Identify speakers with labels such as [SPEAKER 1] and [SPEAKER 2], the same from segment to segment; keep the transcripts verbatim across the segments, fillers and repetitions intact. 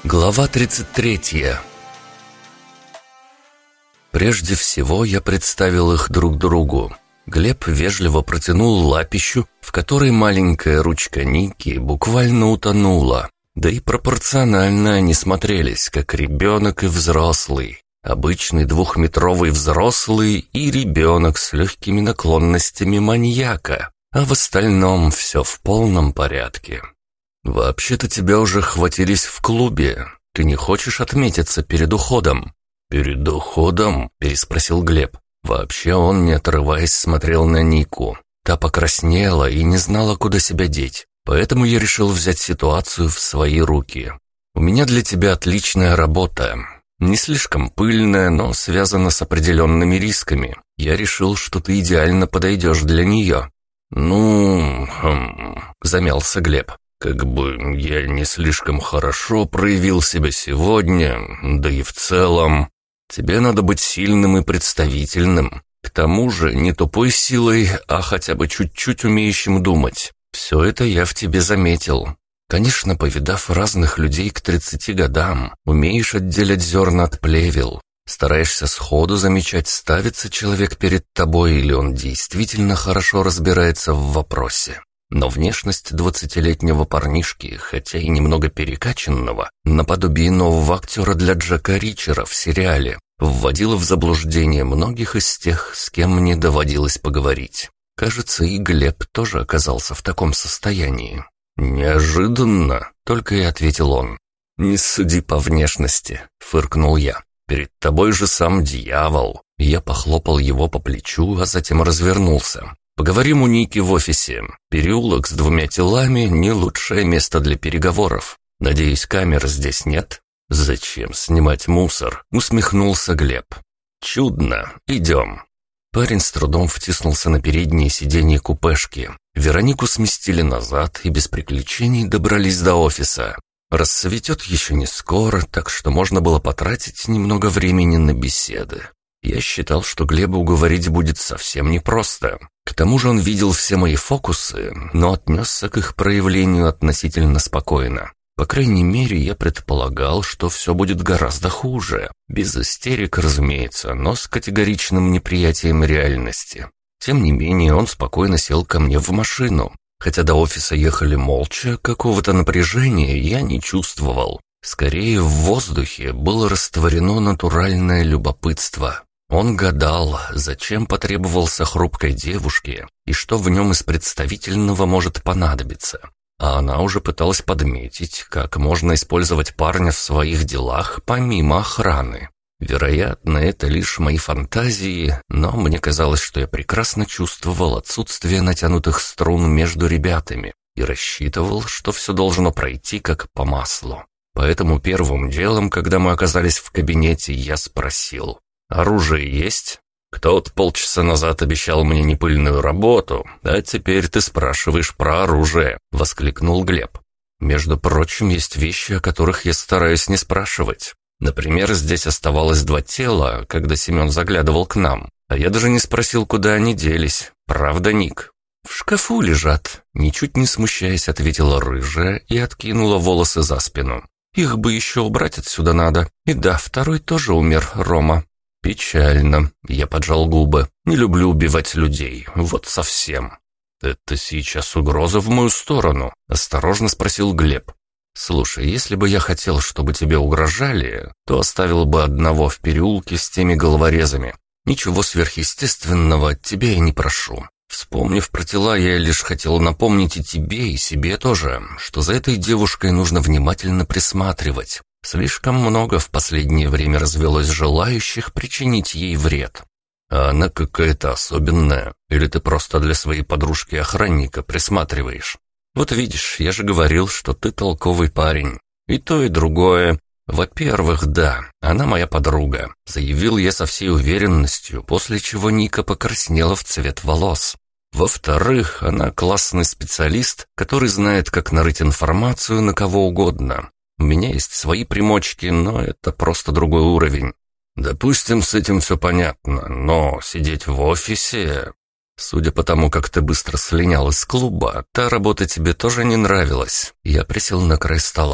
[SPEAKER 1] Глава тридцать третья. Прежде всего я представил их друг другу. Глеб вежливо протянул лапищу, в которой маленькая ручка Ники буквально утонула. Да и пропорционально они смотрелись, как ребенок и взрослый. Обычный двухметровый взрослый и ребенок с легкими наклонностями маньяка. А в остальном все в полном порядке. «Вообще-то тебя уже хватились в клубе. Ты не хочешь отметиться перед уходом?» «Перед уходом?» – переспросил Глеб. Вообще он, не отрываясь, смотрел на Нику. Та покраснела и не знала, куда себя деть. Поэтому я решил взять ситуацию в свои руки. «У меня для тебя отличная работа. Не слишком пыльная, но связана с определенными рисками. Я решил, что ты идеально подойдешь для нее». «Ну...» хм, – замялся Глеб. «Как бы я не слишком хорошо проявил себя сегодня, да и в целом. Тебе надо быть сильным и представительным. К тому же не тупой силой, а хотя бы чуть-чуть умеющим думать. Все это я в тебе заметил. Конечно, повидав разных людей к тридцати годам, умеешь отделять зерна от плевел. Стараешься сходу замечать, ставится человек перед тобой или он действительно хорошо разбирается в вопросе. Но внешность двадцатилетнего парнишки, хотя и немного перекачанного, наподобие нового актера для Джека Ричера в сериале, вводила в заблуждение многих из тех, с кем мне доводилось поговорить. Кажется, и Глеб тоже оказался в таком состоянии. «Неожиданно», — только и ответил он. «Не суди по внешности», — фыркнул я. «Перед тобой же сам дьявол». Я похлопал его по плечу, а затем развернулся. «Поговорим у Ники в офисе. Переулок с двумя телами – не лучшее место для переговоров. Надеюсь, камер здесь нет?» «Зачем снимать мусор?» – усмехнулся Глеб. «Чудно. Идем». Парень с трудом втиснулся на переднее сиденье купешки. Веронику сместили назад и без приключений добрались до офиса. Рассветет еще не скоро, так что можно было потратить немного времени на беседы. Я считал, что Глеба уговорить будет совсем непросто. К тому же он видел все мои фокусы, но отнесся к их проявлению относительно спокойно. По крайней мере, я предполагал, что все будет гораздо хуже. Без истерик, разумеется, но с категоричным неприятием реальности. Тем не менее, он спокойно сел ко мне в машину. Хотя до офиса ехали молча, какого-то напряжения я не чувствовал. Скорее, в воздухе было растворено натуральное любопытство. Он гадал, зачем потребовался хрупкой девушке и что в нем из представительного может понадобиться. А она уже пыталась подметить, как можно использовать парня в своих делах помимо охраны. Вероятно, это лишь мои фантазии, но мне казалось, что я прекрасно чувствовал отсутствие натянутых струн между ребятами и рассчитывал, что все должно пройти как по маслу. Поэтому первым делом, когда мы оказались в кабинете, я спросил: «Оружие есть? Кто-то полчаса назад обещал мне непыльную работу, а теперь ты спрашиваешь про оружие», — воскликнул Глеб. «Между прочим, есть вещи, о которых я стараюсь не спрашивать. Например, здесь оставалось два тела, когда Семен заглядывал к нам, а я даже не спросил, куда они делись. Правда, Ник?» «В шкафу лежат», — ничуть не смущаясь, ответила рыжая и откинула волосы за спину. «Их бы еще убрать отсюда надо. И да, второй тоже умер, Рома». «Печально», — я поджал губы. «Не люблю убивать людей, вот совсем». «Это сейчас угроза в мою сторону?» — осторожно спросил Глеб. «Слушай, если бы я хотел, чтобы тебе угрожали, то оставил бы одного в переулке с теми головорезами. Ничего сверхъестественного от тебя я не прошу. Вспомнив про тела, я лишь хотел напомнить и тебе, и себе тоже, что за этой девушкой нужно внимательно присматривать. Слишком много в последнее время развелось желающих причинить ей вред. А она какая-то особенная, или ты просто для своей подружки-охранника присматриваешь? Вот видишь, я же говорил, что ты толковый парень. И то, и другое. Во-первых, да, она моя подруга», — заявил я со всей уверенностью, после чего Ника покраснела в цвет волос. «Во-вторых, она классный специалист, который знает, как нарыть информацию на кого угодно. У меня есть свои примочки, но это просто другой уровень». «Допустим, с этим все понятно, но сидеть в офисе...» «Судя по тому, как ты быстро слинял из клуба, та работа тебе тоже не нравилась». Я присел на край стола.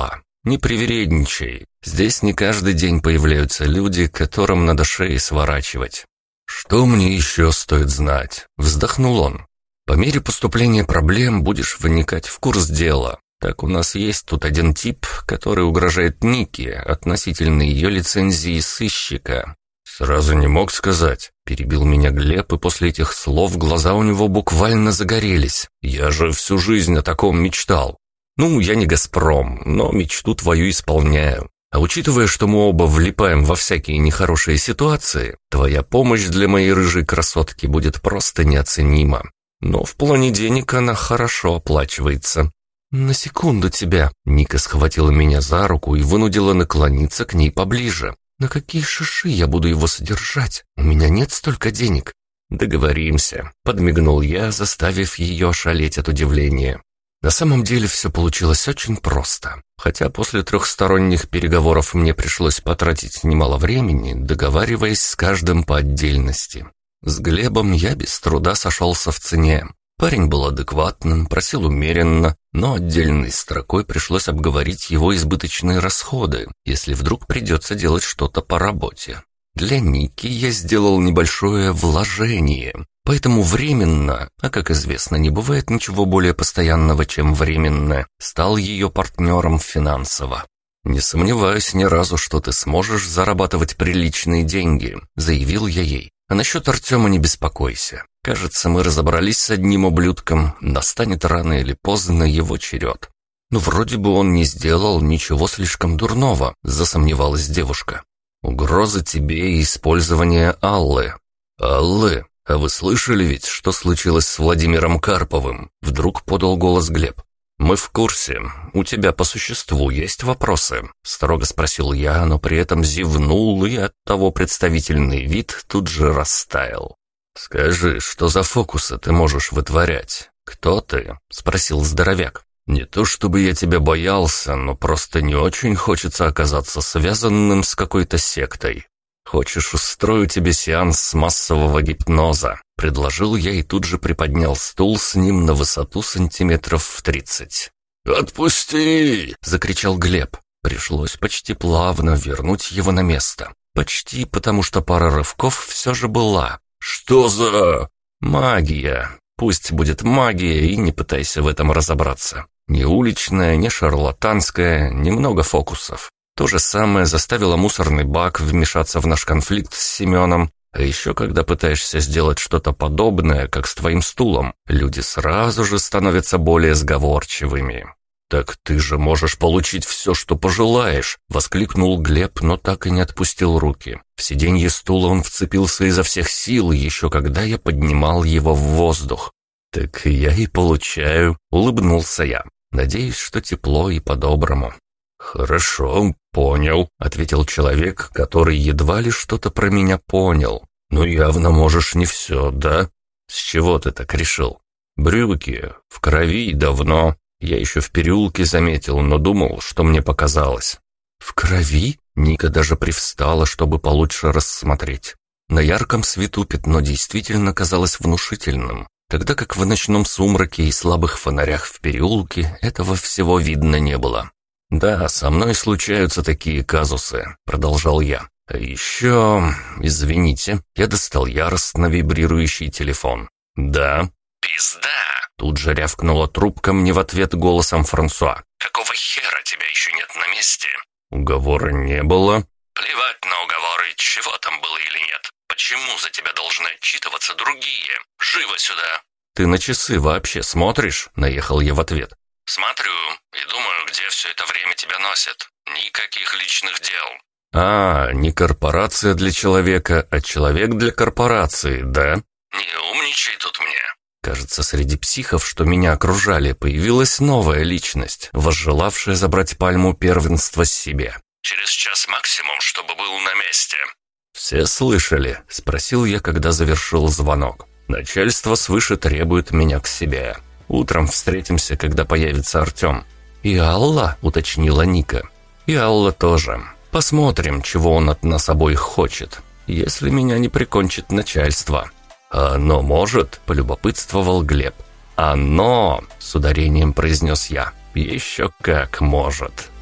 [SPEAKER 1] Не привередничай. Здесь не каждый день появляются люди, которым надо шеи сворачивать. Что мне еще стоит знать? Вздохнул он. По мере поступления проблем будешь вникать в курс дела. Так у нас есть тут один тип, который угрожает Нике относительно ее лицензии сыщика. Сразу не мог сказать. Перебил меня Глеб, и после этих слов глаза у него буквально загорелись. Я же всю жизнь о таком мечтал. Ну, я не «Газпром», но мечту твою исполняю. А учитывая, что мы оба влипаем во всякие нехорошие ситуации, твоя помощь для моей рыжей красотки будет просто неоценима. Но в плане денег она хорошо оплачивается. «На секунду тебя!» Ника схватила меня за руку и вынудила наклониться к ней поближе. «На какие шиши я буду его содержать? У меня нет столько денег». «Договоримся», — подмигнул я, заставив ее ошалеть от удивления. На самом деле все получилось очень просто. Хотя после трехсторонних переговоров мне пришлось потратить немало времени, договариваясь с каждым по отдельности. С Глебом я без труда сошелся в цене. Парень был адекватным, просил умеренно, но отдельной строкой пришлось обговорить его избыточные расходы, если вдруг придется делать что-то по работе. Для Ники я сделал небольшое вложение, поэтому временно, а как известно, не бывает ничего более постоянного, чем временно, стал ее партнером финансово. «Не сомневаюсь ни разу, что ты сможешь зарабатывать приличные деньги», — заявил я ей. «А насчет Артема не беспокойся. Кажется, мы разобрались с одним ублюдком, настанет рано или поздно его черед». «Ну, вроде бы он не сделал ничего слишком дурного», — засомневалась девушка. «Угроза тебе и использование Аллы». «Аллы? А вы слышали ведь, что случилось с Владимиром Карповым?» Вдруг подал голос Глеб. «Мы в курсе. У тебя по существу есть вопросы?» Строго спросил я, но при этом зевнул, и оттого представительный вид тут же растаял. «Скажи, что за фокусы ты можешь вытворять? Кто ты?» — спросил здоровяк. «Не то чтобы я тебя боялся, но просто не очень хочется оказаться связанным с какой-то сектой. Хочешь, устрою тебе сеанс массового гипноза?» Предложил я и тут же приподнял стул с ним на высоту сантиметров в тридцать. «Отпусти!» — закричал Глеб. Пришлось почти плавно вернуть его на место. Почти, потому что пара рывков все же была. «Что за...» «Магия. Пусть будет магия, и не пытайся в этом разобраться. Не уличная, не шарлатанская, немного фокусов. То же самое заставило мусорный бак вмешаться в наш конфликт с Семеном. А еще, когда пытаешься сделать что-то подобное, как с твоим стулом, люди сразу же становятся более сговорчивыми». «Так ты же можешь получить все, что пожелаешь!» — воскликнул Глеб, но так и не отпустил руки. В сиденье стула он вцепился изо всех сил, еще когда я поднимал его в воздух. «Так я и получаю», — улыбнулся я. «Надеюсь, что тепло и по-доброму». «Хорошо, понял», — ответил человек, который едва ли что-то про меня понял. «Ну явно можешь не все, да? С чего ты так решил?» «Брюки, в крови давно. Я еще в переулке заметил, но думал, что мне показалось». «В крови?» — Ника даже привстала, чтобы получше рассмотреть. На ярком свету пятно действительно казалось внушительным, тогда как в ночном сумраке и слабых фонарях в переулке этого всего видно не было. «Да, со мной случаются такие казусы», — продолжал я. «А еще... Извините, я достал яростно вибрирующий телефон». «Да». «Пизда!» — тут же рявкнула трубка мне в ответ голосом Франсуа. «Какого хера тебя еще нет на месте?» «Уговора не было». «Плевать на уговоры, чего там было или нет. Почему за тебя должны отчитываться другие? Живо сюда!» «Ты на часы вообще смотришь?» — наехал я в ответ. «Смотрю и думаю, где все это время тебя носит. Никаких личных дел». «А, не корпорация для человека, а человек для корпорации, да?» «Не умничай тут мне». Кажется, среди психов, что меня окружали, появилась новая личность, возжелавшая забрать пальму первенства себе. «Через час максимум, чтобы был на месте». «Все слышали?» — спросил я, когда завершил звонок. «Начальство свыше требует меня к себе. Утром встретимся, когда появится Артем». «И Алла?» — уточнила Ника. «И Алла тоже. Посмотрим, чего он от нас обоих хочет, если меня не прикончит начальство». «Оно может?» — полюбопытствовал Глеб. «Оно!» — с ударением произнес я. «Еще как может!»